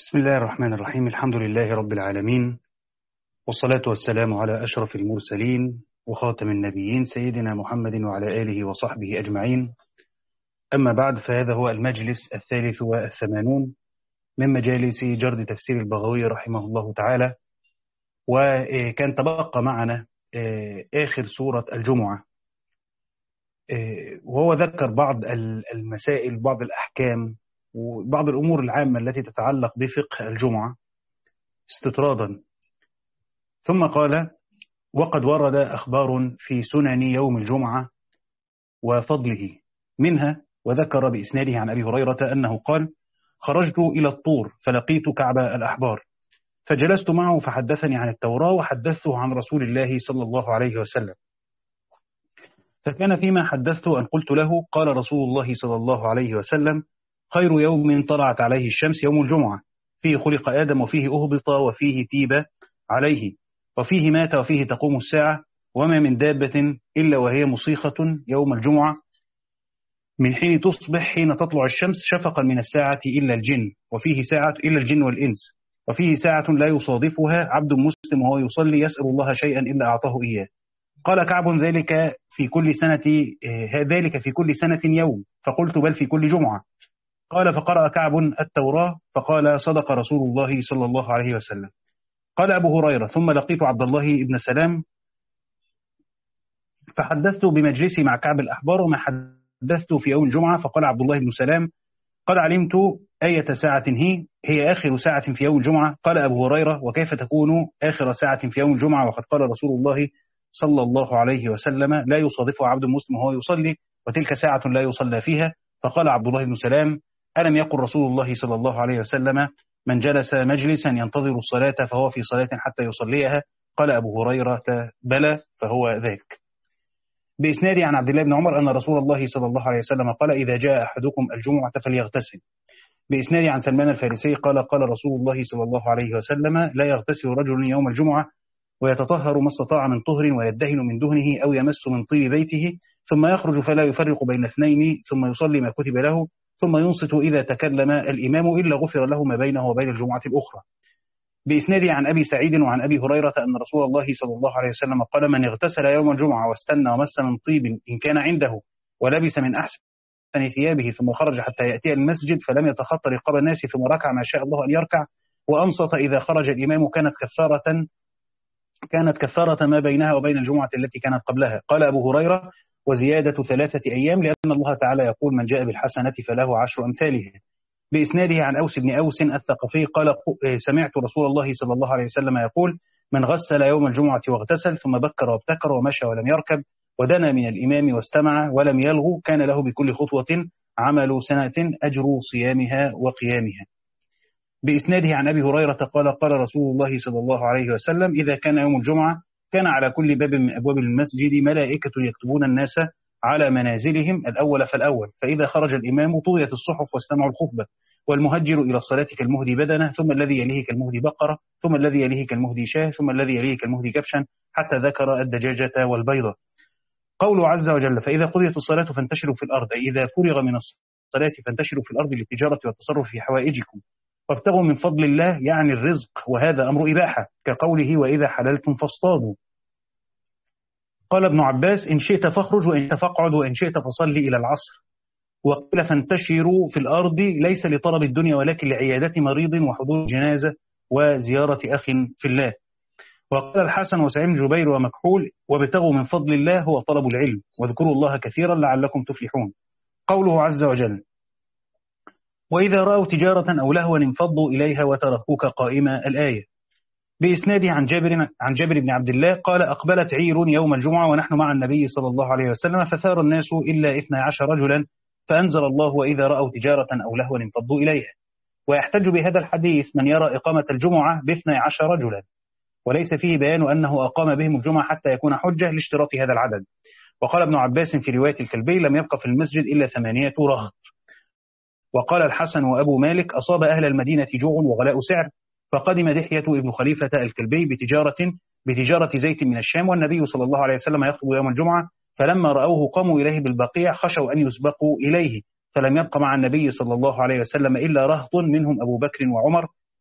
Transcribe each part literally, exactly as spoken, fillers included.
بسم الله الرحمن الرحيم. الحمد لله رب العالمين، والصلاة والسلام على أشرف المرسلين وخاتم النبيين سيدنا محمد وعلى آله وصحبه أجمعين. أما بعد، فهذا هو المجلس الثالث والثمانون من مجالس جرد تفسير البغوي رحمه الله تعالى. وكان تبقى معنا آخر سورة الجمعة، وهو ذكر بعض المسائل، بعض الأحكام وبعض الأمور العامة التي تتعلق بفقه الجمعة استطرادا. ثم قال: وقد ورد أخبار في سنن يوم الجمعة وفضله منها، وذكر بإسناده عن أبي هريرة أنه قال: خرجت إلى الطور فلقيت كعب الأحبار فجلست معه فحدثني عن التوراة وحدثته عن رسول الله صلى الله عليه وسلم، فكان فيما حدثته أن قلت له: قال رسول الله صلى الله عليه وسلم: خير يوم طلعت عليه الشمس يوم الجمعة، فيه خلق آدم وفيه أهبط وفيه تيب عليه وفيه مات وفيه تقوم الساعة، وما من دابة إلا وهي مصيخة يوم الجمعة من حين تصبح حين تطلع الشمس شفقا من الساعة إلا الجن وفيه ساعة إلا الجن والإنس وفيه ساعة لا يصادفها عبد مسلم وهو يصلي يسأل الله شيئا إلا أعطاه إياه. قال كعب: ذلك في كل سنة ذلك في كل سنة يوم، فقلت: بل في كل جمعة. قال: فقرأ كعب التوراة فقال: صدق رسول الله صلى الله عليه وسلم. قال أبو هريرة: ثم لقيت عبد الله بن سلام فحدثت بمجلسي مع كعب الأحبار وما حدثت في يوم الجمعة. فقال عبد الله بن سلام: قد علمت أية ساعة هي هي آخر ساعة في يوم الجمعة. قال أبو هريرة: وكيف تكون آخر ساعة في يوم الجمعة وقد قال رسول الله صلى الله عليه وسلم: لا يصادفها عبد مسلم وهو يصلي وتلك ساعة لا يصلى فيها. فقال عبد الله بن سلام: ألم يقل رسول الله صلى الله عليه وسلم: من جلس مجلسا ينتظر الصلاة فهو في صلاة حتى يصليها؟ قال أبو هريرة: بلى، فهو ذاك. بإسناد عن عبد الله بن عمر أن رسول الله صلى الله عليه وسلم قال: إذا جاء أحدكم الجمعة فليغتسل. بإسناد عن سلمان الفارسي قال: قال رسول الله صلى الله عليه وسلم: لا يغتسل رجل يوم الجمعة ويتطهر ما استطاع من طهر ويدهن من دهنه أو يمس من طيب بيته، ثم يخرج فلا يفرق بين اثنين، ثم يصلي ما كتب له، ثم ينصت إذا تكلم الإمام إلا غفر له ما بينه وبين الجمعة الأخرى. بإسناد عن أبي سعيد وعن أبي هريرة أن رسول الله صلى الله عليه وسلم قال: من اغتسل يوم الجمعة واستنى ومس من طيب إن كان عنده ولبس من أحسن ثيابه ثم خرج حتى يأتي المسجد فلم يتخطى رقاب الناس ثم ركع ما شاء الله أن يركع وأنصت إذا خرج الإمام كانت كفارة كانت كفارة ما بينها وبين الجمعة التي كانت قبلها. قال أبو هريرة: وزيادة ثلاثة أيام، لأن الله تعالى يقول: من جاء بالحسنة فله عشر أمثالها. بإسناده عن أوس بن أوس الثقفي قال: سمعت رسول الله صلى الله عليه وسلم يقول: من غسل يوم الجمعة واغتسل ثم بكر وابتكر ومشى ولم يركب ودنا من الإمام واستمع ولم يلغو كان له بكل خطوة عمل سنة أجر صيامها وقيامها. بإسناده عن أبي هريرة قال: قال رسول الله صلى الله عليه وسلم: إذا كان يوم الجمعة كان على كل باب من أبواب المسجد ملائكة يكتبون الناس على منازلهم الأول فالأول، فإذا خرج الإمام طويت الصحف واستمعوا الخطبة، والمهجر إلى الصلاة كالمهدي بدنه، ثم الذي يليه كالمهدي بقرة، ثم الذي يليه كالمهدي شاه، ثم الذي يليه كالمهدي كبشا، حتى ذكر الدجاجة والبيضة. قوله عز وجل: فإذا قضيت الصلاة فانتشروا في الأرض، أي إذا فرغ من الصلاة فانتشروا في الأرض للتجارة والتصرف في حوائجكم وابتغوا من فضل الله، يعني الرزق، وهذا أمر إباحة كقوله: وإذا حللتم فاصطادوا. قال ابن عباس: إن شئت فاخرج وإن شئت فاقعد وإن شئت فصلي إلى العصر. وقيل: فانتشروا في الأرض ليس لطلب الدنيا ولكن لعيادة مريض وحضور جنازة وزيارة أخ في الله. وقال الحسن وسعيد بن جبير ومكحول: وابتغوا من فضل الله هو طلب العلم، واذكروا الله كثيرا لعلكم تفلحون. قوله عز وجل: وإذا رأوا تجارة أو لهوا انفضوا إليها وتركوك قائمة، الآية. بإسناده عن جابر عن جابر بن عبد الله قال: أقبلت عير يوم الجمعة ونحن مع النبي صلى الله عليه وسلم فثار الناس إلا اثني عشر رجلا، فأنزل الله: وإذا رأوا تجارة أو لهوا انفضوا إليها. ويحتج بهذا الحديث من يرى إقامة الجمعة باثني عشر رجلا، وليس فيه بيان أنه أقام بهم الجمعة حتى يكون حجة لاشتراط هذا العدد. وقال ابن عباس في رواية الكلبي: لم يبقى في المسجد إلا ثمانية رهط. وقال الحسن وأبو مالك: أصاب أهل المدينة جوع وغلاء سعر، فقدم دحية ابن خليفة الكلبي بتجارة بتجارة زيت من الشام، والنبي صلى الله عليه وسلم يخطب يوم الجمعة، فلما رأوه قاموا إليه بالبقيع خشوا أن يسبقوا إليه، فلم يبق مع النبي صلى الله عليه وسلم إلا رهط منهم أبو بكر وعمر،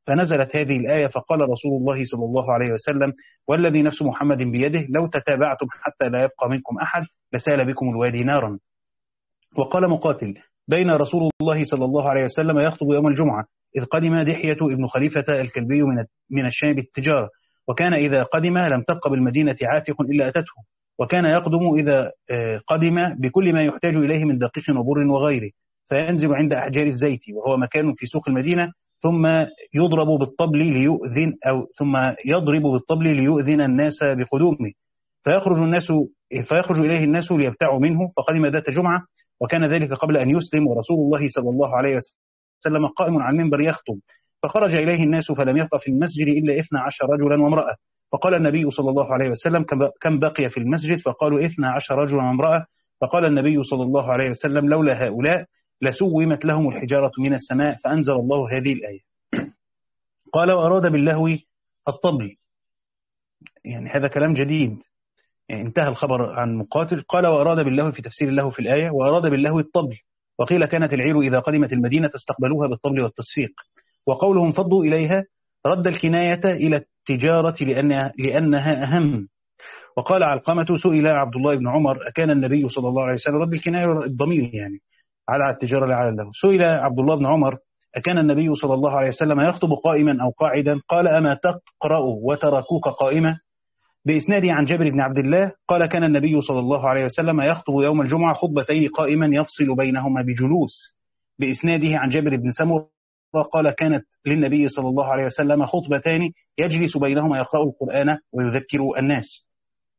فنزلت هذه الآية فقال رسول الله صلى الله عليه وسلم والذي نفس محمد بيده لو تتابعتم حتى لا يبقى منكم أحد لسال بكم الوادي نارا. وقال مقاتل بين رسول الله صلى الله عليه وسلم يخطب يوم الجمعة إذ قدم دحية ابن خليفة الكلبي من من الشام بالتجارة، وكان إذا قدم لم تبق بالمدينة عاتق إلا أتته، وكان يقدم إذا قدم بكل ما يحتاج إليه من دقيق وبر وغيره، فينزل عند أحجار الزيت وهو مكان في سوق المدينة، ثم يضرب بالطبل ليؤذن أو ثم يضرب بالطبل ليؤذن الناس بقدومه، فيخرج الناس فيخرج إليه الناس ليبتعوا منه. فقدم ذات جمعة وكان ذلك قبل أن يسلم، ورسول الله صلى الله عليه وسلم قائم على المنبر يخطب، فخرج إليه الناس فلم يبق في المسجد إلا اثنا عشر رجلا وامرأة، فقال النبي صلى الله عليه وسلم كم بقي في المسجد؟ فقالوا اثنا عشر رجلا وامرأة، فقال النبي صلى الله عليه وسلم لولا هؤلاء لسومت لهم الحجارة من السماء، فأنزل الله هذه الآية. قال وأراد باللهو الطبل، يعني هذا كلام جديد، يعني انتهى الخبر عن مقاتل. قال وأراد باللهو في تفسير الله في الآية وأراد باللهو الطبل، وقيل كانت العير إذا قدمت المدينة استقبلوها بالطبل والتصفيق. وقولهم فضوا إليها رد الكناية إلى التجارة لأنها, لأنها أهم. وقال علقمة سئل عبد الله بن عمر أكان النبي صلى الله عليه وسلم رد الكناية الضمير يعني على التجارة لا على اللهو، سئل عبد الله بن عمر أكان النبي صلى الله عليه وسلم يخطب قائما أو قاعدا؟ قال أما تقرأ وتركوك قائمة؟ بإسناده عن جابر بن عبد الله قال كان النبي صلى الله عليه وسلم يخطب يوم الجمعة خطبتين قائما يفصل بينهما بجلوس. بإسناده عن جابر بن سمرة قال كانت للنبي صلى الله عليه وسلم خطبتان يجلس بينهما يقرأ القرآن ويذكر الناس.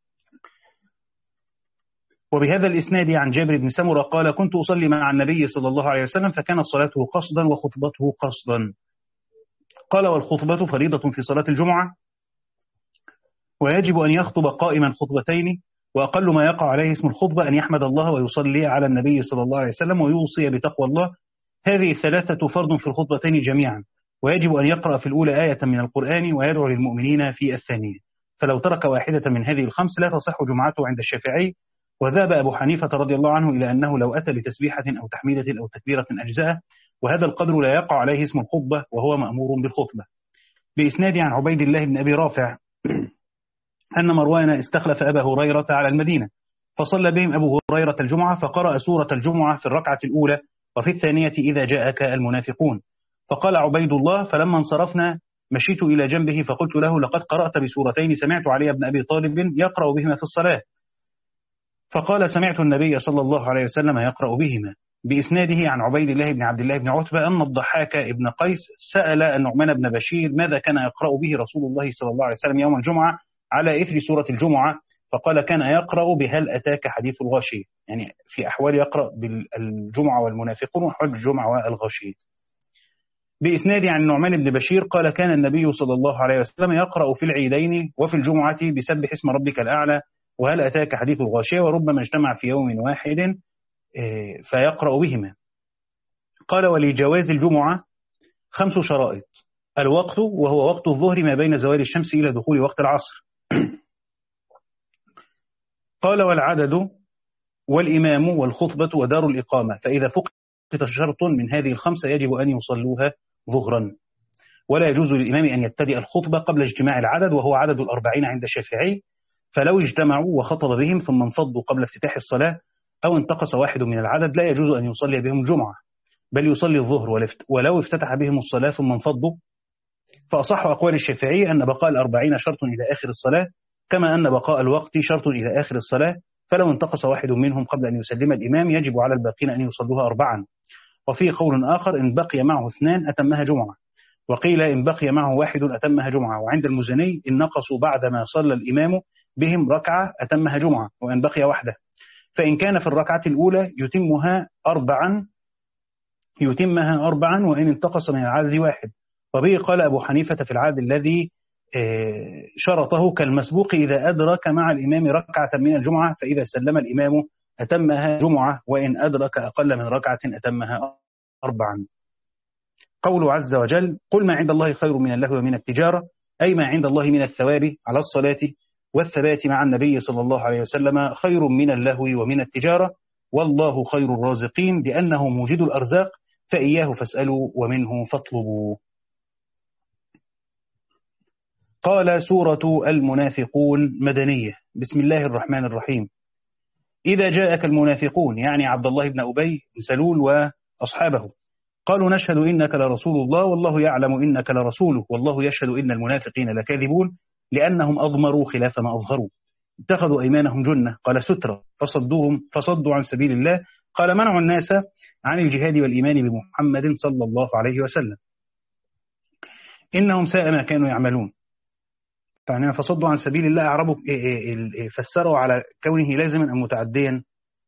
وبهذا الإسناد عن جابر بن سمرة قال كنت أصلي مع النبي صلى الله عليه وسلم فكانت صلاته قصدا وخطبته قصدا. قال والخطبة فريضة في صلاة الجمعة، ويجب أن يخطب قائما خطبتين، وأقل ما يقع عليه اسم الخطبة أن يحمد الله ويصلي على النبي صلى الله عليه وسلم ويوصي بتقوى الله. هذه الثلاثة فرض في الخطبتين جميعا، ويجب أن يقرأ في الأولى آية من القرآن ويدعو للمؤمنين في الثانية، فلو ترك واحدة من هذه الخمس لا تصح جمعته عند الشافعي. وذهب أبو حنيفة رضي الله عنه إلى أنه لو أتى بتسبيحة أو تحميدة أو تكبيرة أجزاءه، وهذا القدر لا يقع عليه اسم الخطبة وهو مأمور بالخطبة. بإسناد عن عبيد الله بن أبي رافع أن مروان استخلف أبا هريرة على المدينة فصلى بهم أبو هريرة الجمعة فقرأ سورة الجمعة في الركعة الأولى وفي الثانية إذا جاءك المنافقون. فقال عبيد الله فلما انصرفنا مشيت إلى جنبه فقلت له لقد قرأت بسورتين سمعت علي بن أبي طالب يقرأ بهما في الصلاة. فقال سمعت النبي صلى الله عليه وسلم يقرأ بهما. بإسناده عن عبيد الله بن عبد الله بن عتبة أن الضحاك ابن قيس سأل النعمان بن بشير ماذا كان يقرأ به رسول الله صلى الله عليه وسلم يوم الجمعة على إثر سورة الجمعة؟ فقال كان يقرأ بهل أتاك حديث الغاشية، يعني في أحوال يقرأ بالجمعة والمنافقون وأحوال الجمعة والغاشية. بإسناد عن النعمان بن بشير قال كان النبي صلى الله عليه وسلم يقرأ في العيدين وفي الجمعة بسبح اسم ربك الأعلى وهل أتاك حديث الغاشية، وربما اجتمع في يوم واحد فيقرأ بهما. قال ولجواز الجمعة خمس شرائط: الوقت وهو وقت الظهر ما بين زوال الشمس إلى دخول وقت العصر. قال والعدد والإمام والخطبة ودار الإقامة، فإذا فقط شرط من هذه الخمسة يجب أن يصلوها ظهرا. ولا يجوز للإمام أن يبتدئ الخطبة قبل اجتماع العدد وهو عدد الأربعين عند الشافعي، فلو اجتمعوا وخطب بهم ثم انفضوا قبل افتتاح الصلاة أو انتقص واحد من العدد لا يجوز أن يصلي بهم الجمعة، بل يصلي الظهر ولو افتتح بهم الصلاة ثم انفضوا. فأصح أقوال الشافعي أن بقاء الأربعين شرط إلى آخر الصلاة، كما أن بقاء الوقت شرط إلى آخر الصلاة، فلو انتقص واحد منهم قبل أن يسلم الإمام يجب على الباقين أن يصلوها أربعا. وفي قول آخر إن بقي معه اثنان أتمها جمعة، وقيل إن بقي معه واحد أتمها جمعة. وعند المزني إن نقصوا بعدما صلى الإمام بهم ركعة أتمها جمعة، وإن بقي واحدة فإن كان في الركعة الأولى يتمها أربعا يتمها أربعا وإن انتقص من العدد واحد. وبه قال أبو حنيفة في العدد الذي شرطه كالمسبوق إذا أدرك مع الإمام ركعة من الجمعة فإذا سلم الإمام أتمها جمعة وإن أدرك أقل من ركعة أتمها أربعا. قول عز وجل قل ما عند الله خير من اللهو ومن التجارة، أي ما عند الله من الثواب على الصلاة والثبات مع النبي صلى الله عليه وسلم خير من اللهو ومن التجارة، والله خير الرازقين لأنه موجد الأرزاق فإياه فاسألوا ومنه فاطلبوا. قال: سورة المنافقون مدنية. بسم الله الرحمن الرحيم. إذا جاءك المنافقون، يعني عبد الله بن أبي بن سلول وأصحابه، قالوا: نشهد إنك لرسول الله والله يعلم إنك لرسوله والله يشهد إن المنافقين لكاذبون لأنهم أضمروا خلاف ما أظهروا، اتخذوا أيمانهم جنة، قال سترة، فصدوهم فصدوا عن سبيل الله، قال منعوا الناس عن الجهاد والإيمان بمحمد صلى الله عليه وسلم، إنهم ساء ما كانوا يعملون. يعني فصدوا عن سبيل الله، أعربوا فسروا على كونه لازما أم متعديا.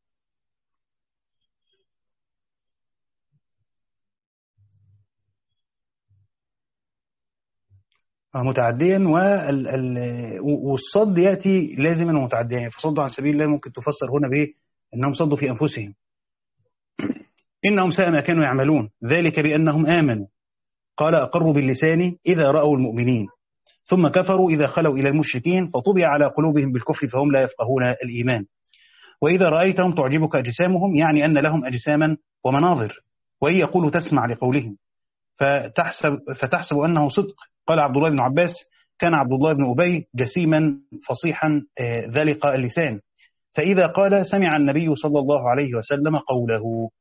متعديا، والصد يأتي لازما ومتعديا. يعني فصدوا عن سبيل الله ممكن تفسر هنا به أنهم صدوا في أنفسهم. إنهم ساء ما كانوا يعملون ذلك بأنهم آمنوا، قال أقروا باللسان إذا رأوا المؤمنين ثم كفروا إذا خلوا إلى المشركين فطبع على قلوبهم بالكفر فهم لا يفقهون الإيمان. وإذا رأيتهم تعجبك أجسامهم، يعني أن لهم أجساما ومناظر، وإن يقولوا تسمع لقولهم فتحسب, فتحسب أنه صدق. قال عبد الله بن عباس: كان عبد الله بن أبي جسيما فصيحا ذلق اللسان، فإذا قال سمع النبي صلى الله عليه وسلم قوله.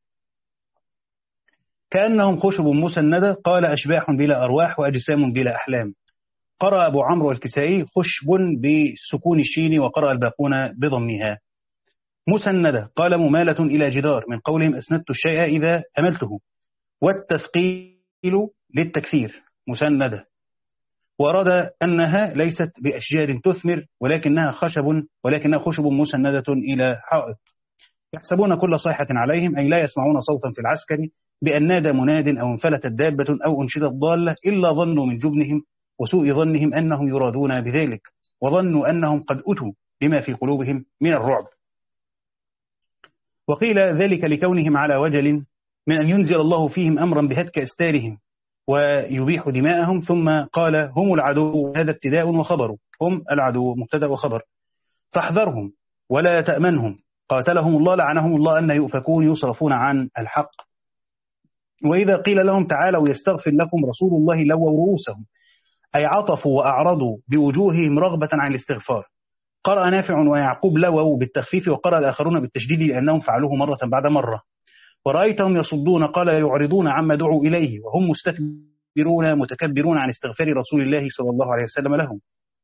كأنهم خشب مسندة، قال أشباح بلا أرواح وأجسام بلا أحلام. قرأ أبو عمرو الكسائي خشب بسكون الشين، وقرأ الباقون بضمها. مسندة قال ممالة إلى جدار، من قولهم أسندت الشيء إذا أملته، والتثقيل للتكثير مسندة، وأراد أنها ليست بأشجار تثمر ولكنها خشب ولكنها خشب مسندة إلى حائط. يحسبون كل صيحة عليهم، أي لا يسمعون صوتا في العسكر بأن نادى مناد أو انفلتت دابة أو أنشدت ضالة، إلا ظنوا من جبنهم وسوء ظنهم أنهم يرادون بذلك، وظنوا أنهم قد أتوا بما في قلوبهم من الرعب. وقيل ذلك لكونهم على وجل من أن ينزل الله فيهم أمرا بهتك أستارهم ويبيح دماءهم، ثم قال هم العدو، هذا ابتداء وخبر، هم العدو مبتدأ وخبر، فاحذرهم ولا تأمنهم، قاتلهم الله لعنهم الله أن يؤفكون يصرفون عن الحق. وإذا قيل لهم تعالوا يستغفر لكم رسول الله لووا رؤوسهم، أي عطفوا وأعرضوا بوجوههم رغبة عن الاستغفار. قرأ نافع ويعقوب لووا بالتخفيف، وقرأ الآخرون بالتشديد لأنهم فعلوه مرة بعد مرة. ورأيتهم يصدون، قال يعرضون عما دعوا إليه وهم مستكبرون متكبرون عن استغفار رسول الله صلى الله عليه وسلم لهم.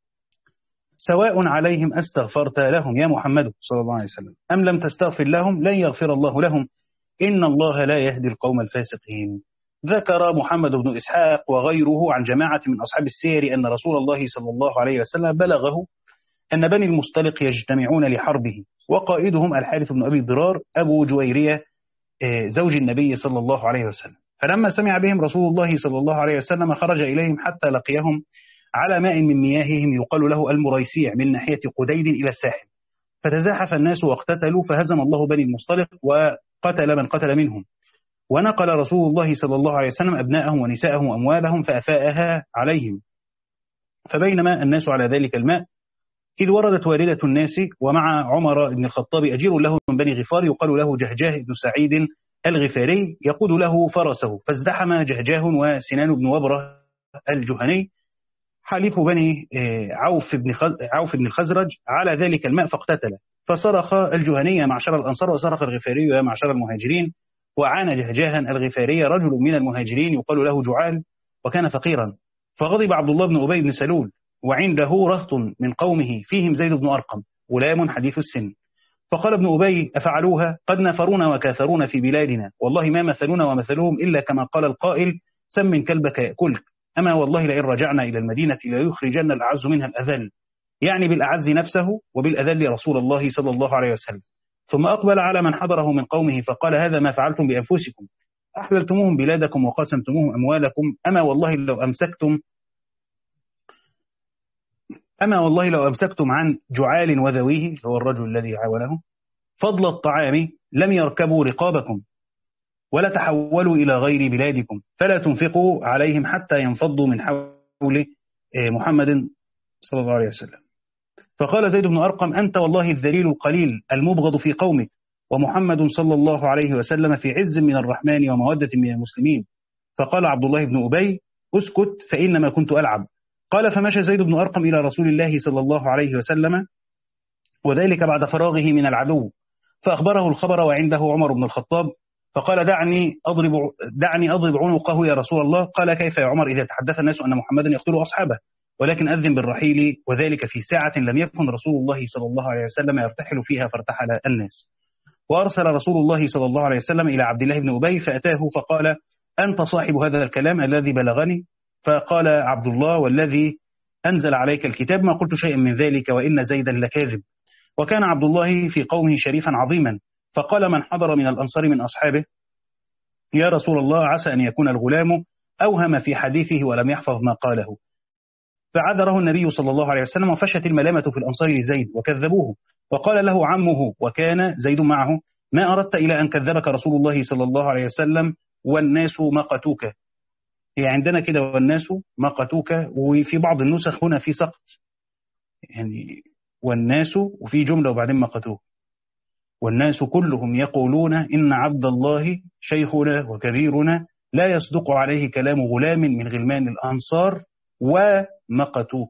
سواء عليهم أستغفرت لهم يا محمد صلى الله عليه وسلم أم لم تستغفر لهم لن يغفر الله لهم إن الله لا يهدي القوم الفاسقين. ذكر محمد بن إسحاق وغيره عن جماعة من أصحاب السير أن رسول الله صلى الله عليه وسلم بلغه أن بني المصطلق يجتمعون لحربه، وقائدهم الحارث بن أبي ضرار أبو جويرية زوج النبي صلى الله عليه وسلم. فلما سمع بهم رسول الله صلى الله عليه وسلم خرج إليهم حتى لقيهم على ماء من مياههم يقال له المريسيع من ناحية قديد إلى الساحل، فتزاحف الناس واقتتلوا، فهزم الله بني المصطلق وقتل من قتل منهم، ونقل رسول الله صلى الله عليه وسلم أبناءهم ونساءهم وأموالهم فأفاءها عليهم. فبينما الناس على ذلك الماء إذ وردت واردة الناس ومع عمر بن الخطاب أجير له من بني غفار يقال له جهجاه بن سعيد الغفاري يقود له فرسه، فازدحم جهجاه وسنان بن وبره الجهني حليف بني عوف بن عوف بن الخزرج على ذلك الماء فاقتتل، فصرخ الجهني يا معشر الأنصار وصرخ الغفاري يا معشر المهاجرين، وعان جهجاها الغفاري رجل من المهاجرين يقال له جعال وكان فقيرا، فغضب عبد الله بن أبي بن سلول وعنده رهط من قومه فيهم زيد بن أرقم غلام حديث السن، فقال ابن أبي أفعلوها قد نفرونا وكاثرونا في بلادنا والله ما مثلنا ومثلهم إلا كما قال القائل سم كلبك يأكلك، أما والله لئن رجعنا إلى المدينة ليخرجن الأعز منها الأذل، يعني بالأعز نفسه وبالأذل رسول الله صلى الله عليه وسلم. ثم أقبل على من حضره من قومه فقال هذا ما فعلتم بأنفسكم، أحللتموهم بلادكم وقسمتموهم أموالكم، أما والله لو أمسكتم أما والله لو أمسكتم عن جعال وذويه هو الرجل الذي عاونه فضل الطعام لم يركبوا رقابكم ولا تحولوا إلى غير بلادكم، فلا تنفقوا عليهم حتى ينفضوا من حول محمد صلى الله عليه وسلم. فقال زيد بن أرقم أنت والله الذليل القليل المبغض في قومك، ومحمد صلى الله عليه وسلم في عز من الرحمن ومودة من المسلمين. فقال عبد الله بن أبي اسكت فإنما كنت ألعب. قال فمشى زيد بن أرقم إلى رسول الله صلى الله عليه وسلم، وذلك بعد فراغه من العدو، فأخبره الخبر وعنده عمر بن الخطاب، فقال دعني أضرب دعني أضرب عنقه يا رسول الله. قال كيف يا عمر إذا تحدث الناس أن محمدا يقتل أصحابه، ولكن أذن بالرحيل، وذلك في ساعة لم يكن رسول الله صلى الله عليه وسلم يرتحل فيها فارتحل الناس. وأرسل رسول الله صلى الله عليه وسلم إلى عبد الله بن أبي فأتاه فقال أنت صاحب هذا الكلام الذي بلغني؟ فقال عبد الله والذي أنزل عليك الكتاب ما قلت شيئا من ذلك، وإن زيدا لكاذب. وكان عبد الله في قومه شريفا عظيما، فقال من حضر من الأنصار من أصحابه يا رسول الله عسى أن يكون الغلام أوهم في حديثه ولم يحفظ ما قاله. فعذره النبي صلى الله عليه وسلم، وفشت الملامة في الأنصار لزيد وكذبوه، وقال له عمه وكان زيد معه ما أردت إلى أن كذبك رسول الله صلى الله عليه وسلم والناس مقتوك. هي عندنا كده والناس مقتوك، وفي بعض النسخ هنا في سقط، يعني والناس وفي جملة وبعدين مقتوك. والناس كلهم يقولون إن عبد الله شيخنا وكبيرنا لا يصدق عليه كلام غلام من غلمان الأنصار ومقتوك.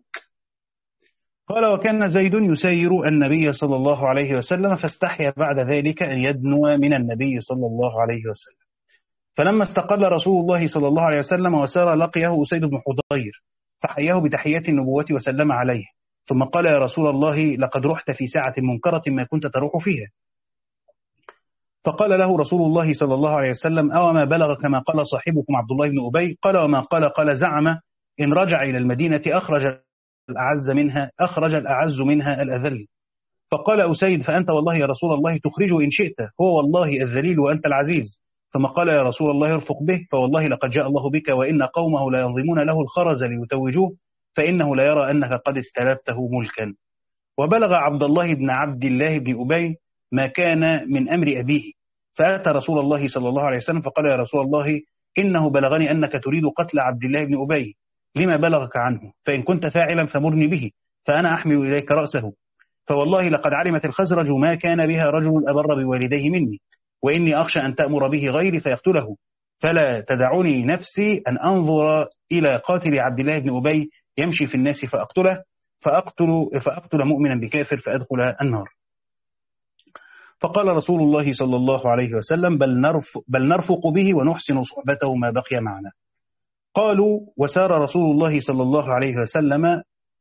قال وكان زيد يسير النبي صلى الله عليه وسلم، فاستحيا بعد ذلك أن يدنو من النبي صلى الله عليه وسلم. فلما استقل رسول الله صلى الله عليه وسلم وسار لقيه أسيد بن حضير، فحياه بتحيات النبوة وسلم عليه، ثم قال يا رسول الله لقد رحت في ساعة منكرة ما كنت تروح فيها. فقال له رسول الله صلى الله عليه وسلم أو ما بلغ كما قال صاحبكم عبد الله بن أبي؟ قال وما قال؟ قال زعم إن رجع إلى المدينة أخرج الأعز منها أخرج الأعز منها الأذل. فقال أسيد فأنت والله يا رسول الله تخرجه إن شئت، هو والله الذليل وأنت العزيز. ثم قال يا رسول الله ارفق به، فوالله لقد جاء الله بك وإن قومه لا ينظمون له الخرز ليتوجوه، فإنه لا يرى أنك قد استلبته ملكا. وبلغ عبد الله بن عبد الله بن أبي ما كان من أمر أبيه، فأتى رسول الله صلى الله عليه وسلم فقال يا رسول الله إنه بلغني أنك تريد قتل عبد الله بن أبي، لما بلغك عنه؟ فإن كنت فاعلا فمرني به فأنا أحمل إليك رأسه، فوالله لقد علمت الخزرج ما كان بها رجل أبر بوالديه مني، وإني أخشى أن تأمر به غيري فيقتله، فلا تدعني نفسي أن أنظر إلى قاتل عبد الله بن أبي يمشي في الناس فأقتله فأقتل, فأقتل مؤمنا بكافر فأدخل النار. فقال رسول الله صلى الله عليه وسلم بل نرفق, بل نرفق به ونحسن صحبته ما بقي معنا. قالوا وسار رسول الله صلى الله عليه وسلم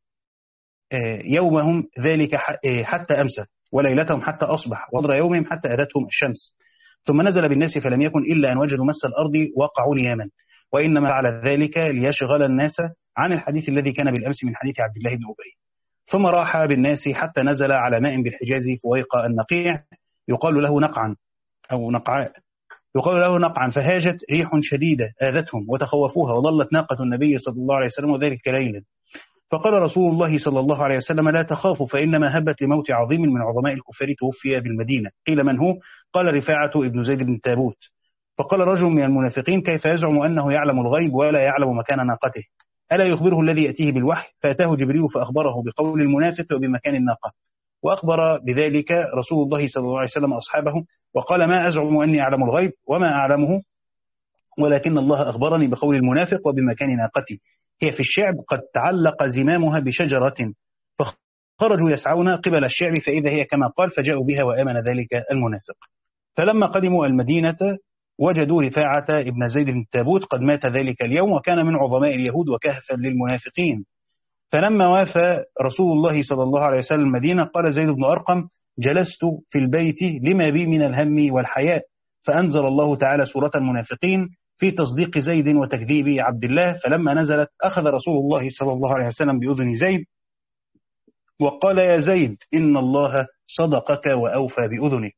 يومهم ذلك حتى أمسى، وليلتهم حتى أصبح، وضر يومهم حتى أتتهم الشمس، ثم نزل بالناس فلم يكن إلا أن وجدوا مس الأرض وقعوا نياما، وإنما على ذلك ليشغل الناس عن الحديث الذي كان بالأمس من حديث عبد الله بن أبي. ثم راح بالناس حتى نزل على ماء بالحجاز فويق النقيع يقال له نقعا أو نقعاء يقال له نقعا، فهاجت ريح شديدة آذتهم وتخوفوها، وظلت ناقة النبي صلى الله عليه وسلم وذلك ليلا. فقال رسول الله صلى الله عليه وسلم لا تخافوا فإنما هبت لموت عظيم من عظماء الكفار توفي بالمدينة. قيل من هو؟ قال رفاعة ابن زيد بن تابوت. فقال رجل من المنافقين كيف يزعم أنه يعلم الغيب ولا يعلم مكان ناقته؟ ألا يخبره الذي يأتيه بالوحي؟ فأتاه جبريل فأخبره بقول المنافق وبمكان الناقة، وأخبر بذلك رسول الله صلى الله عليه وسلم أصحابه وقال ما أزعم أني أعلم الغيب وما أعلمه، ولكن الله أخبرني بقول المنافق وبمكان ناقتي، هي في الشعب قد تعلق زمامها بشجرة، فخرجوا يسعون قبل الشعب فإذا هي كما قال، فجاءوا بها وآمن ذلك المنافق. فلما قدموا المدينة وجدوا رفاعة ابن زيد بن تابوت قد مات ذلك اليوم، وكان من عظماء اليهود وكهفا للمنافقين. فلما وافى رسول الله صلى الله عليه وسلم المدينة قال زيد بن أرقم جلست في البيت لما بي من الهم والحياء، فأنزل الله تعالى سورة المنافقين في تصديق زيد وتكذيب عبد الله، فلما نزلت أخذ رسول الله صلى الله عليه وسلم بأذن زيد وقال يا زيد إن الله صدقك وأوفى بأذنك.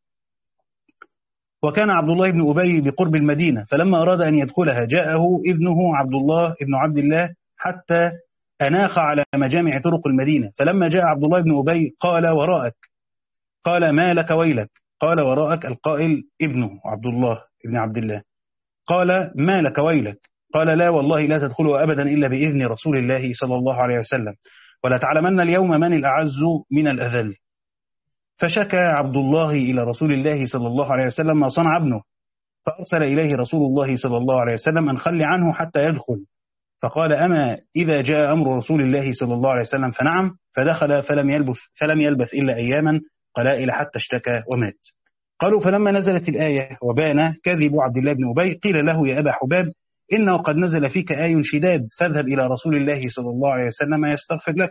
وكان عبد الله بن أبي بقرب المدينة، فلما أراد أن يدخلها جاءه ابنه عبد الله بن عبد الله حتى أناخ على مجامع طرق المدينة، فلما جاء عبد الله بن أبي قال وراءك، قال ما لك ويلك؟ قال وراءك القائل ابنه عبد الله بن عبد الله، قال ما لك ويلك؟ قال لا والله لا تدخلوا أبدا إلا بإذن رسول الله صلى الله عليه وسلم، ولا تعلمن اليوم من الأعز من الأذل. فشكى عبد الله إلى رسول الله صلى الله عليه وسلم ما صنع ابنه، فأرسل إليه رسول الله صلى الله عليه وسلم أن خلي عنه حتى يدخل، فقال أما إذا جاء أمر رسول الله صلى الله عليه وسلم فنعم. فدخل فلم يلبث فلم يلبث إلا أياما قلائل حتى اشتكى ومات. قالوا فلما نزلت الآية وبان كذب عبد الله بن أبي قيل له يا أبا حباب إنه قد نزل فيك آي شداد فاذهب إلى رسول الله صلى الله عليه وسلم يستغفر لك.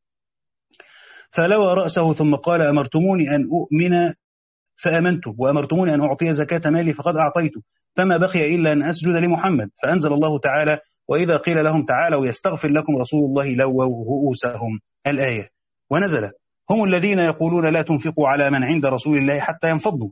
فلوى رأسه ثم قال أمرتموني أن أؤمن فآمنت وأمرتموني أن أعطي زكاة مالي فقد أعطيت فما بقي إلا أن أسجد لمحمد. فأنزل الله تعالى وإذا قيل لهم تعالوا يستغفر لكم رسول الله لووا رؤوسهم الآية. ونزل هم الذين يقولون لا تنفقوا على من عند رسول الله حتى ينفضوا.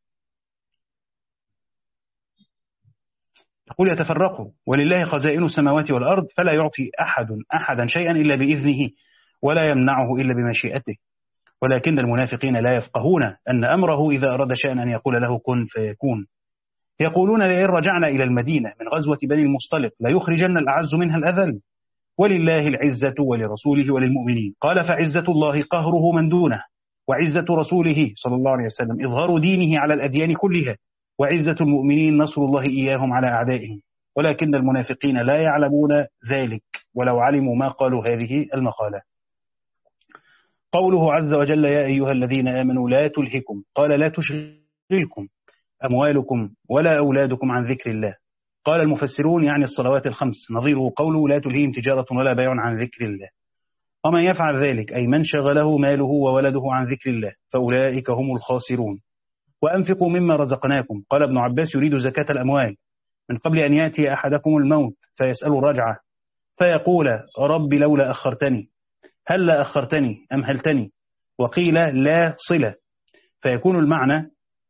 يقول يتفرقوا ولله خزائن السماوات والأرض فلا يعطي أحد أحدا شيئا إلا بإذنه ولا يمنعه إلا بمشيئته ولكن المنافقين لا يفقهون أن أمره إذا أراد شيئا أن يقول له كن فيكون. يقولون لئن رجعنا إلى المدينة من غزوة بني المصطلق ليخرجن الأعز منها الأذل ولله العزة ولرسوله وللمؤمنين. قال فعزة الله قهره من دونه وعزة رسوله صلى الله عليه وسلم إظهار دينه على الأديان كلها وعزة المؤمنين نصر الله إياهم على أعدائهم ولكن المنافقين لا يعلمون ذلك ولو علموا ما قالوا هذه المقالة. قوله عز وجل يا أيها الذين آمنوا لا تلهكم قال لا تشغلكم أموالكم ولا أولادكم عن ذكر الله. قال المفسرون يعني الصلوات الخمس نظيره قوله لا تلهيهم تجارة ولا بيع عن ذكر الله. ومن يفعل ذلك أي من شغله ماله وولده عن ذكر الله فأولئك هم الخاسرون. وأنفقوا مما رزقناكم. قال ابن عباس يريد زكاة الأموال من قبل أن يأتي أحدكم الموت فيسأل رجعة فيقول رب لولا أخرتني هل لا أخرتني أم هلتني وقيل لا صلة فيكون المعنى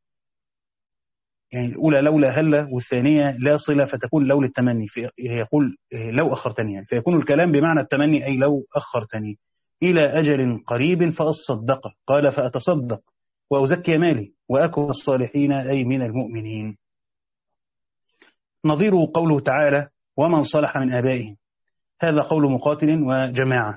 يعني الأولى لولا هلا والثانية لا صلة فتكون لولا التمني يقول لو أخرتني يعني فيكون الكلام بمعنى التمني أي لو أخرتني إلى أجل قريب فأصدق قال فأتصدق وأزكي مالي وأكون الصالحين أي من المؤمنين. نظيره قوله تعالى ومن صلح من آبائهم هذا قول مقاتل وجماعة.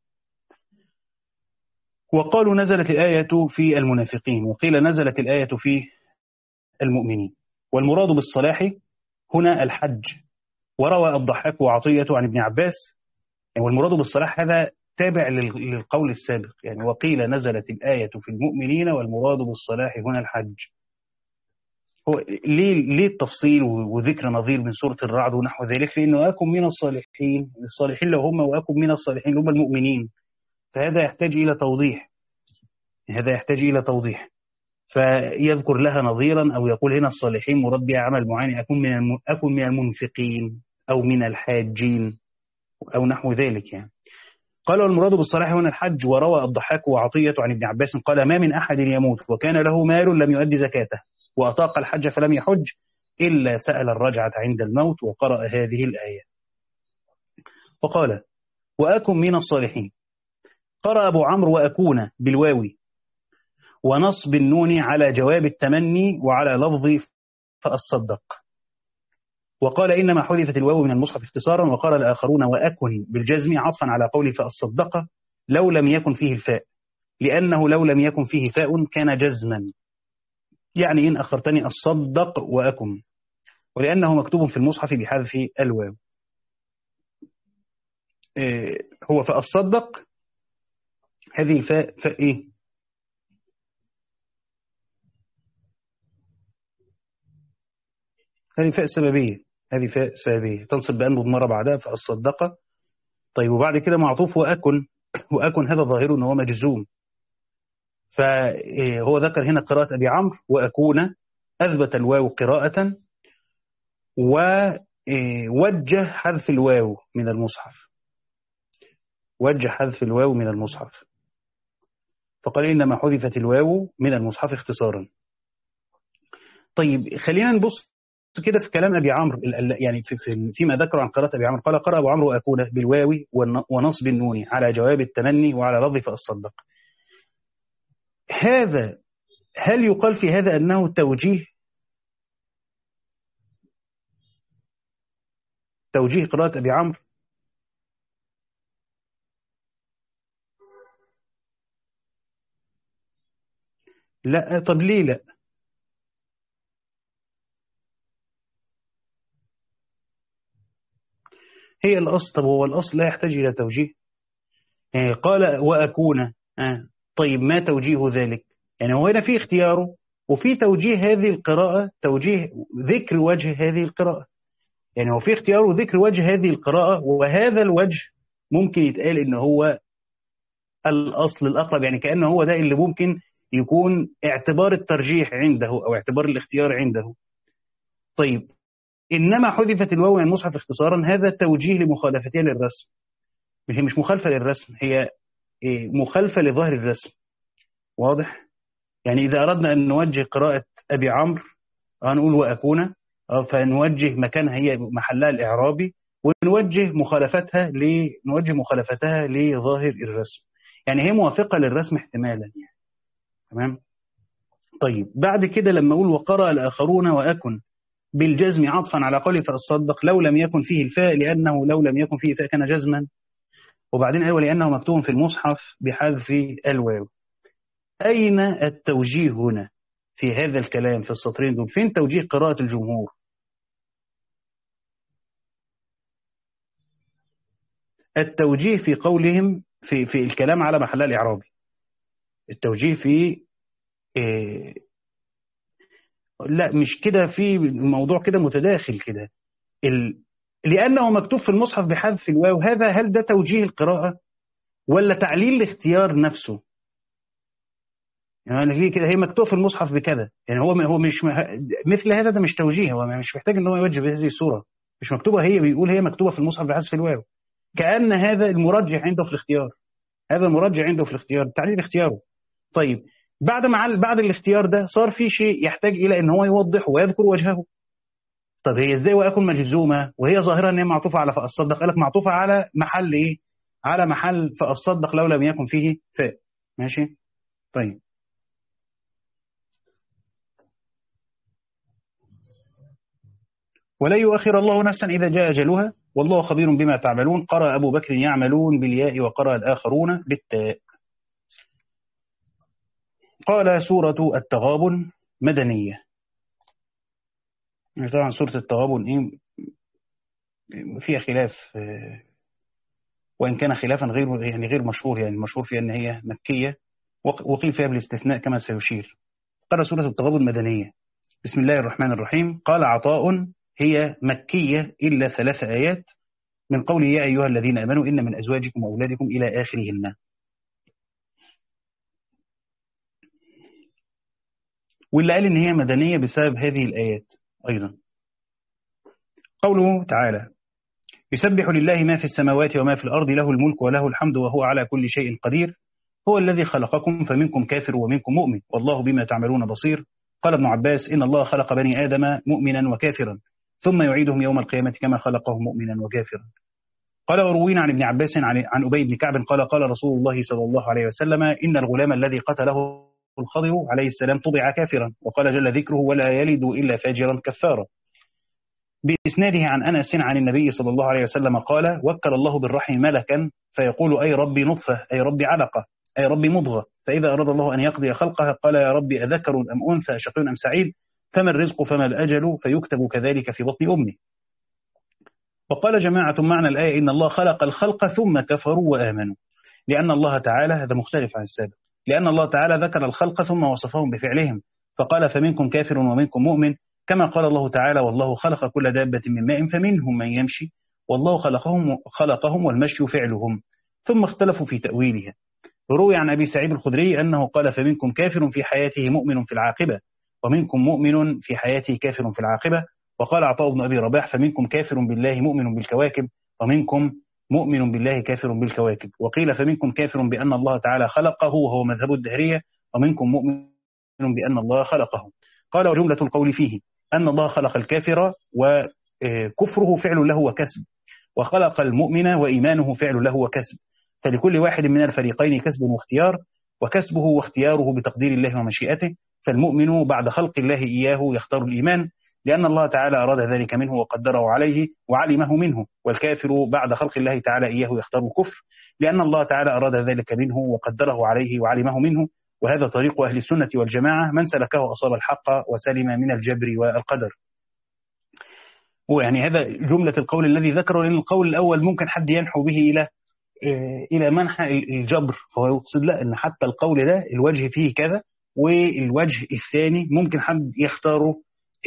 وقالوا نزلت الآية في المنافقين وقيل نزلت الآية في المؤمنين والمراد بالصلاح هنا الحج. وروى الضحاك وعطية عن ابن عباس يعني والمراد بالصلاح هذا تابع للقول السابق يعني وقيل نزلت الآية في المؤمنين والمراد بالصلاح هنا الحج. هو ليه ليه التفصيل وذكر نظير من سورة الرعد ونحو ذلك لأنه أكم من الصالحين الصالحين لو هم وأكم من الصالحين هم المؤمنين فهذا يحتاج إلى توضيح هذا يحتاج إلى توضيح فيذكر لها نظيرا أو يقول هنا الصالحين مراد بها عمل معين أكون من أكون من المنفقين أو من الحاجين أو نحو ذلك يعني. قال والمراد بالصلاح هنا الحج. وروى الضحاك وعطية عن ابن عباس قال ما من أحد يموت وكان له مال لم يؤدي زكاته وأطاق الحج فلم يحج إلا سأل الرجعة عند الموت وقرأ هذه الآية. وقال وأكن من الصالحين. قرأ أبو عمرو وأكون بالواوي ونصب النون على جواب التمني وعلى لفظ فأصدق. وقال إنما حذفت الواو من المصحف اختصارا. وقال الآخرون وأكن بالجزم عطفا على قول فأصدق لو لم يكن فيه الفاء لأنه لو لم يكن فيه فاء كان جزما يعني إن أخرتني أصدق وأكن ولأنه مكتوب في المصحف بحذف الواو. إيه هو فأصدق هذه الفاء فاء إيه هذه فاء سببية هذه فاء سببية تنصب بأن مضمرة بعدها فأصدق. طيب وبعد كده معطوف وأكن وأكن هذا ظاهر أنه مجزوم فهو ذكر هنا قراءة أبي عمرو وأكون أثبت الواو قراءة ووجه حذف الواو من المصحف وجه حذف الواو من المصحف فقال إنما حذفت الواو من المصحف اختصارا. طيب خلينا نبص كده في كلام أبي عمرو يعني في في فيما ذكر عن قراءة أبي عمرو قال قرأ أبو عمرو وأكون بالواو ونصب النون على جواب التمني وعلى لفظ فأصدق. هذا هل يقال في هذا أنه توجيه توجيه قراءة أبي عمرو؟ لا. طب ليه لا؟ هي الأصل. طب هو الأصل لا يحتاج إلى توجيه؟ آه قال وأكون. آه طيب ما توجيه ذلك؟ يعني هو هنا في اختياره وفي توجيه هذه القراءة، توجيه ذكر وجه هذه القراءة. يعني هو في اختياره وذكر وجه هذه القراءة، وهذا الوجه ممكن يتقال إن هو الأصل الأقرب، يعني كأنه هو ده اللي ممكن يكون اعتبار الترجيح عنده أو اعتبار الاختيار عنده. طيب إنما حذفت الواو من المصحف اختصارا، هذا توجيه لمخالفتها للرسم. هي مش مخالفة للرسم، هي مخالفة لظاهر الرسم. واضح؟ يعني إذا أردنا أن نوجه قراءة أبي عمرو هنقول وأكون، فنوجه مكانها هي محلها الإعرابي، ونوجه مخالفتها ل نوجه مخالفتها لظاهر الرسم. يعني هي موافقة للرسم احتمالا يعني. تمام؟ طيب بعد كده لما أقول وقرأ الآخرون وأكن بالجزم عطفا على قولي فأصدق لو لم يكن فيه الفاء، لأنه لو لم يكن فيه فاء كان جزما. وبعدين قال ولأنه مكتوب في المصحف بحذف الواو. أين التوجيه هنا في هذا الكلام في السطرين دول؟ فين توجيه قراءة الجمهور؟ التوجيه في قولهم في في الكلام على محلها الإعرابي. التوجيه في إيه؟ لا مش كده، في الموضوع كده متداخل كده. ال... لأنه مكتوب في المصحف بحذف الواو، هذا هل ده توجيه القراءة ولا تعليل الاختيار نفسه؟ يعني في كده هي مكتوب في المصحف بكذا، يعني هو هو مش مثل هذا، ده مش توجيه، هو مش محتاج ان هو يوجه بهذه الصورة. مش مكتوبة، هي بيقول هي مكتوبة في المصحف بحذف الواو، كأن هذا المرجح عنده في الاختيار. هذا المرجح عنده في الاختيار، تعليل اختياره. طيب بعد ما بعد الاختيار ده صار في شيء يحتاج الى ان هو يوضح ويذكر وجهه. طب هي ازاي واكن مجزومه وهي ظاهره ان هي معطوفه على فاصدق؟ قالك معطوفه على محل ايه؟ على محل فاصدق لو لم يكن فيه فاء. ماشي. طيب ولن يؤخر الله نفسا اذا جاء اجلها والله خبير بما تعملون. قرأ ابو بكر يعملون بالياء وقرأ الاخرون بالتاء. قال سورة التغابن مدنية. طبعا سورة التغابن ايه فيها خلاف، وإن كان خلافا غير يعني غير مشهور، يعني المشهور فيها أن هي مكية وقيل فيها بالاستثناء كما سيشير. قال سورة التغابن مدنية. بسم الله الرحمن الرحيم. قال عطاء هي مكية إلا ثلاث آيات من قوله يا أيها الذين آمنوا إن من أزواجكم وأولادكم إلى آخرهن. واللي قال إن هي مدنية بسبب هذه الآيات أيضا. قوله تعالى يسبح لله ما في السماوات وما في الأرض له الملك وله الحمد وهو على كل شيء قدير هو الذي خلقكم فمنكم كافر ومنكم مؤمن والله بما تعملون بصير. قال ابن عباس إن الله خلق بني آدم مؤمنا وكافرا ثم يعيدهم يوم القيامة كما خلقهم مؤمنا وكافرا. قال وروينا عن ابن عباس عن أبي بن كعب قال قال رسول الله صلى الله عليه وسلم إن الغلام الذي قتله الخضر عليه السلام طبع كافرا. وقال جل ذكره ولا يلد إلا فاجرا كفارا. بإسناده عن أنس عن النبي صلى الله عليه وسلم قال وكل الله بالرحم ملكا فيقول أي ربي نطفة أي ربي علقة أي ربي مضغة فإذا أراد الله أن يقضي خلقها قال يا ربي أذكر أم أنثى شقي أم سعيد فما الرزق فما الأجل فيكتب كذلك في بطن أمه. وقال جماعة معنى الآية إن الله خلق الخلق ثم كفروا وآمنوا لأن الله تعالى هذا مختلف عن السابق لأن الله تعالى ذكر الخلق ثم وصفهم بفعلهم فقال فمنكم كافر ومنكم مؤمن كما قال الله تعالى والله خلق كل دابة من ماء فمنهم من يمشي والله خلقهم خلقهم والمشي فعلهم ثم اختلفوا في تأويلها. روي عن أبي سعيد الخدري أنه قال فمنكم كافر في حياته مؤمن في العاقبة ومنكم مؤمن في حياته كافر في العاقبة. وقال عطاء بن أبي رباح فمنكم كافر بالله مؤمن بالكواكب ومنكم مؤمن بالله كافر بالكواكب. وقيل فمنكم كافر بأن الله تعالى خلقه وهو مذهب الدهرية ومنكم مؤمن بأن الله خلقه. قال وجملة القول فيه أن الله خلق الكافر وكفره فعل له وكسب وخلق المؤمن وإيمانه فعل له وكسب فلكل واحد من الفريقين كسب واختيار وكسبه واختياره بتقدير الله ومشيئته. فالمؤمن بعد خلق الله إياه يختار الإيمان لأن الله تعالى أراد ذلك منه وقدره عليه وعلمه منه والكافر بعد خلق الله تعالى إياه يختار الكفر لأن الله تعالى أراد ذلك منه وقدره عليه وعلمه منه. وهذا طريق أهل السنة والجماعة من سلكه أصاب الحق وسلم من الجبر والقدر. ويعني هذا جملة القول الذي ذكره، لأن القول الأول ممكن حد ينحو به إلى إلى منحى الجبر، فهو يقصد لا، أن حتى القول ده الوجه فيه كذا، والوجه الثاني ممكن حد يختاره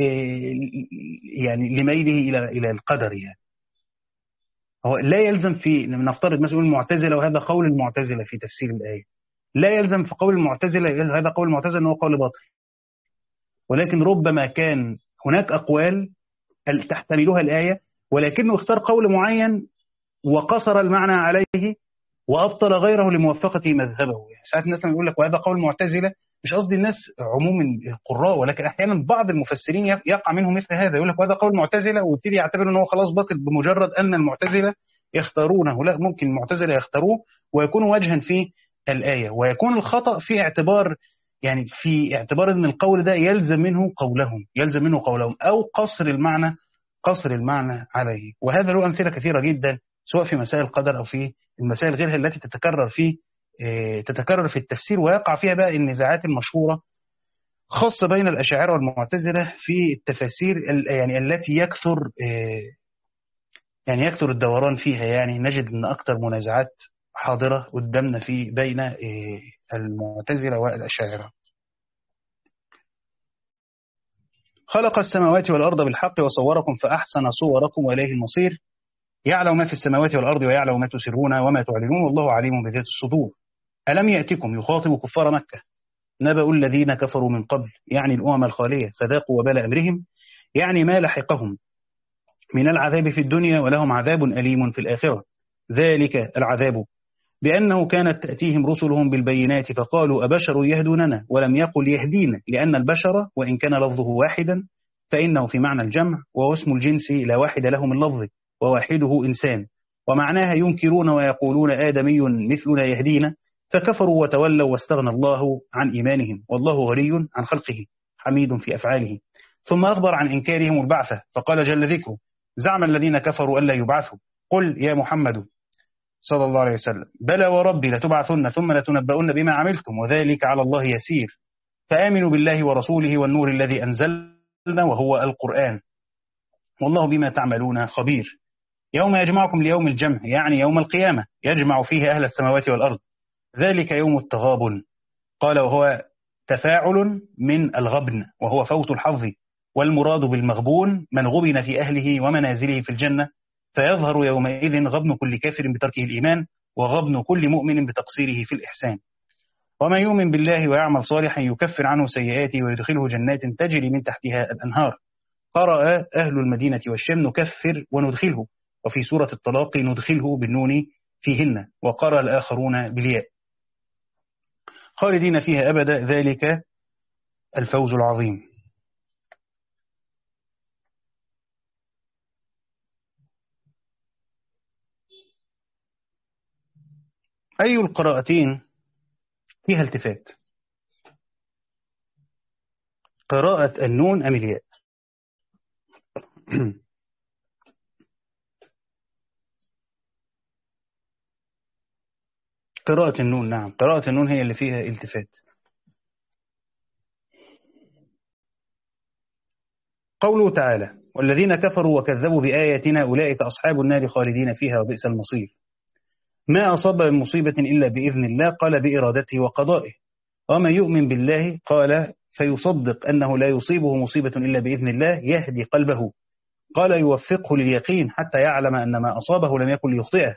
يعني لميله إلى إلى القدر. يعني هو لا يلزم في، نفترض مثلا المعتزلة، وهذا قول المعتزلة في تفسير الآية، لا يلزم في قول المعتزلة هذا قول المعتزلة أنه قول باطل، ولكن ربما كان هناك أقوال تحتملها الآية، ولكنه اختار قول معين وقصر المعنى عليه وأبطل غيره لموافقة مذهبه. يعني ساعات الناس يقول لك وهذا قول المعتزلة، مش قصدي الناس عموم القراء، ولكن أحيانا بعض المفسرين يقع منهم مثل هذا، يقول لك وهذا قول المعتزلة ويبتدي يعتبر أنه خلاص باطل بمجرد أن المعتزلة يختارونه. لا، ممكن المعتزلة يختاروه ويكون وجها في الآية، ويكون الخطأ في اعتبار يعني في اعتبار أن القول ده يلزم منه قولهم يلزم منه قولهم أو قصر المعنى قصر المعنى عليه. وهذا له أمثلة كثيرة جدا، سواء في مسائل القدر أو في المسائل غيرها التي تتكرر في تتكرر في التفسير، ويقع فيها بقى النزاعات المشهورة خاصة بين الأشاعرة والمعتزلة في التفاسير، يعني التي يكثر يعني يكثر الدوران فيها. يعني نجد أن أكثر منازعات حاضرة قدامنا في بين المعتزلة والأشاعرة. خلق السماوات والأرض بالحق وصوركم فأحسن صوركم وإليه المصير، يعلم ما في السماوات والأرض ويعلم ما تسرون وما تعلنون والله عليم بذات الصدور. ألم يأتكم، يخاطب كفار مكة، نبأ الذين كفروا من قبل، يعني الأمم الخالية، فذاقوا وبال أمرهم، يعني ما لحقهم من العذاب في الدنيا ولهم عذاب أليم في الآخرة. ذلك العذاب بأنه كانت تأتيهم رسلهم بالبينات فقالوا أبشر يهدوننا ولم يقل يهدينا، لأن البشر وإن كان لفظه واحدا فإنه في معنى الجمع، وهو اسم الجنس لا واحد له من لفظه، وواحده إنسان، ومعناها ينكرون ويقولون آدمي مثلنا يهدينا، فكفروا وتولوا واستغنى الله عن إيمانهم، والله غني عن خلقه حميد في أفعاله. ثم أخبر عن إنكارهم البعثة فقال جل ذكره زعم الذين كفروا ألا يبعثوا، قل يا محمد صلى الله عليه وسلم بلى وربي لتبعثن ثم لتنبؤن بما عملتم وذلك على الله يسير، فآمنوا بالله ورسوله والنور الذي أنزلنا وهو القرآن والله بما تعملون خبير. يوم يجمعكم ليوم الجمع، يعني يوم القيامة يجمع فيه أهل السماوات والأرض، ذلك يوم التغابن. قال وهو تفاعل من الغبن وهو فوت الحظ، والمراد بالمغبون من غبن في أهله ومنازله في الجنة، فيظهر يومئذ غبن كل كافر بتركه الإيمان وغبن كل مؤمن بتقصيره في الإحسان. ومن يؤمن بالله ويعمل صالحا يكفر عنه سيئاته ويدخله جنات تجري من تحتها الأنهار. قرأ أهل المدينة والشام نكفر وندخله، وفي سورة الطلاق ندخله بالنون فيهن، وقرأ الآخرون بالياء. خالدين فيها أبدا ذلك الفوز العظيم. أي القراءتين فيها التفات، قراءة النون أم الياء؟ قراءة النون، نعم، قراءة النون هي اللي فيها التفات. قوله تعالى والذين كفروا وكذبوا بآياتنا أولئك أصحاب النار خالدين فيها وبئس المصير. ما أصاب من مصيبة إلا بإذن الله، قال بإرادته وقضائه. وما يؤمن بالله قال فيصدق أنه لا يصيبه مصيبة إلا بإذن الله يهدي قلبه، قال يوفقه لليقين حتى يعلم أن ما أصابه لم يكن ليخطئه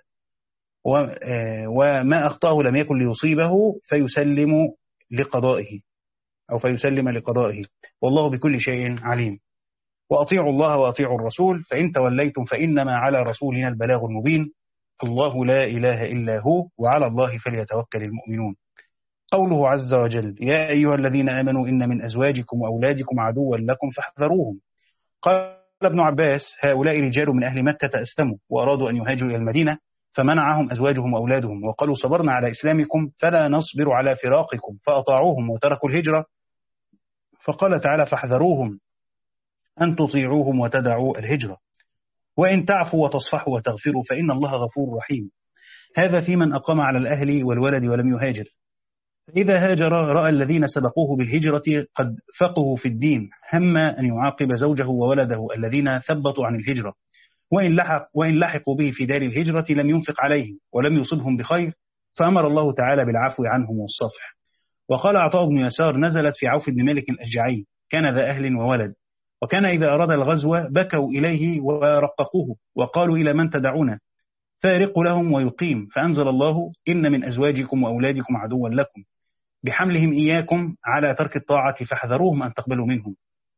وما أخطأه لم يكن ليصيبه فيسلم لقضائه أو فيسلم لقضائه، والله بكل شيء عليم. وأطيعوا الله وأطيعوا الرسول فإن توليتم فإنما على رسولنا البلاغ المبين، الله لا إله إلا هو وعلى الله فليتوكل المؤمنون. قوله عز وجل يا أيها الذين آمنوا إن من أزواجكم وأولادكم عدوا لكم فاحذروهم. قال ابن عباس هؤلاء رجال من أهل مكة أسلموا وأرادوا أن يهاجروا إلى المدينة فمنعهم أزواجهم وأولادهم وقالوا صبرنا على إسلامكم فلا نصبر على فراقكم فأطاعوهم وتركوا الهجرة، فقال تعالى فاحذروهم أن تطيعوهم وتدعوا الهجرة، وإن تعفوا وتصفحوا وتغفروا فإن الله غفور رحيم. هذا في من أقام على الأهل والولد ولم يهاجر، إذا هاجر رأى الذين سبقوه بالهجرة قد فقهوا في الدين، هم أن يعاقب زوجه وولده الذين ثبطوا عن الهجرة، وإن لحق وإن لحقوا به في دار الهجرة لم ينفق عليهم ولم يصبهم بخير، فأمر الله تعالى بالعفو عنهم والصفح. وقال عطاء بن يسار نزلت في عوف بن مالك الأشجعي، كان ذا أهل وولد، وكان إذا أراد الغزو بكوا إليه ورققوه وقالوا إلى من تدعون، فارق لهم ويقيم، فأنزل الله إن من أزواجكم وأولادكم عدوا لكم، بحملهم إياكم على ترك الطاعة فاحذروهم أن تقبلوا منهم،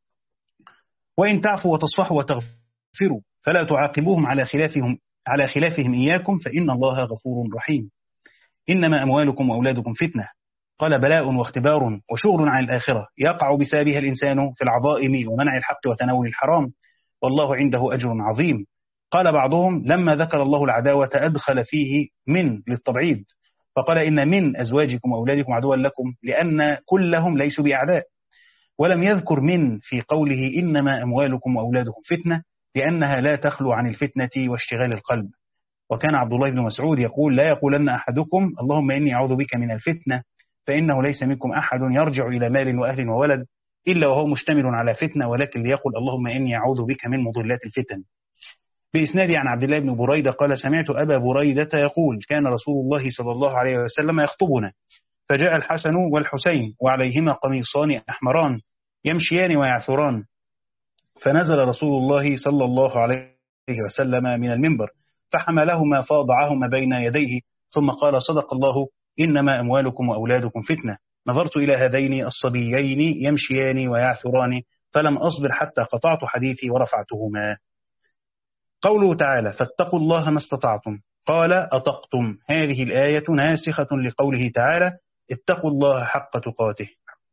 وإن تعفوا وتصفحوا وتغفروا فلا تعاقبوهم على خلافهم على خلافهم إياكم، فإن الله غفور رحيم. إنما أموالكم وأولادكم فتنة، قال بلاء واختبار وشغل عن الآخرة يقع بسببها الإنسان في العظائم ومنع الحق وتناول الحرام، والله عنده أجر عظيم. قال بعضهم لما ذكر الله العداوة أدخل فيه من للتبعيد، فقال إن من أزواجكم وأولادكم عدوا لكم لأن كلهم ليسوا بأعداء، ولم يذكر من في قوله إنما أموالكم وأولادكم فتنة لأنها لا تخلو عن الفتنة واشتغال القلب. وكان عبد الله بن مسعود يقول لا يقولن أحدكم اللهم إني أعوذ بك من الفتنة، فإنه ليس منكم أحد يرجع إلى مال وأهل وولد إلا وهو مشتمل على فتنة، ولكن ليقل اللهم إني أعوذ بك من مضلات الفتن. بإسناد عن عبد الله بن بريدة قال سمعت أبا بريدة يقول كان رسول الله صلى الله عليه وسلم يخطبنا، فجاء الحسن والحسين وعليهما قميصان أحمران يمشيان ويعثران، فنزل رسول الله صلى الله عليه وسلم من المنبر فحملهما فوضعهما بين يديه ثم قال صدق الله إنما أموالكم وأولادكم فتنة. نظرت إلى هذين الصبيين يمشيان ويعثران فلم أصبر حتى قطعت حديثي ورفعتهما. قوله تعالى فاتقوا الله ما استطعتم، قال أطقتم، هذه الآية ناسخة لقوله تعالى اتقوا الله حق تقاته.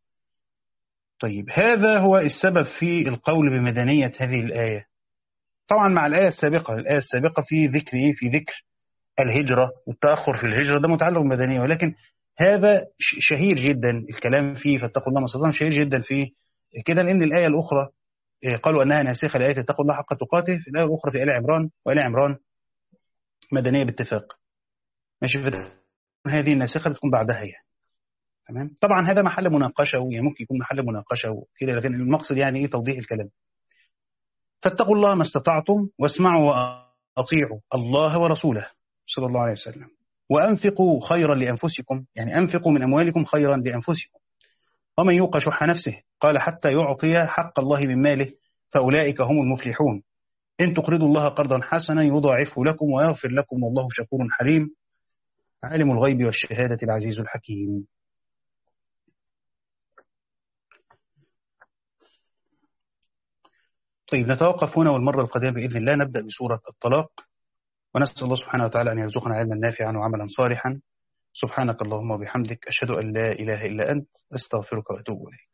طيب هذا هو السبب في القول بمدنية هذه الآية. طبعا مع الآية السابقة، الآية السابقة في ذكر إيه؟ في ذكر الهجرة والتأخر في الهجرة، ده متعلق بالمدنية، ولكن هذا شهير جدا الكلام فيه فاتقوا الله ما استطعتم، شهير جدا فيه كده، لأن الآية الأخرى قالوا أنها ناسخة لآية اتقوا الله حق تقاته، في الآية الأخرى في آل عمران، وآل عمران مدنية باتفاق. ماشي، في هذه الناسخة بتكون بعدها يعني. تمام. طبعا هذا محل مناقشة، يعني ممكن يكون محل مناقشة وكده، لكن المقصد يعني إيه توضيح الكلام. فاتقوا الله ما استطعتم واسمعوا وأطيعوا الله ورسوله صلى الله عليه وسلم، وأنفقوا خيرا لأنفسكم، يعني أنفقوا من أموالكم خيرا لأنفسكم، ومن يوق شح نفسه قال حتى يعطي حق الله من ماله فأولئك هم المفلحون. إن تقرضوا الله قرضا حسنا يضاعفه لكم ويغفر لكم والله شكور حليم، عالم الغيب والشهادة العزيز الحكيم. طيب نتوقف هنا، والمرة القادمة بإذن الله نبدأ بسورة الطلاق، ونسأل الله سبحانه وتعالى أن يرزقنا علما نافعا وعملا صالحا. سبحانك اللهم وبحمدك أشهد أن لا إله إلا أنت أستغفرك وأتوب إليك.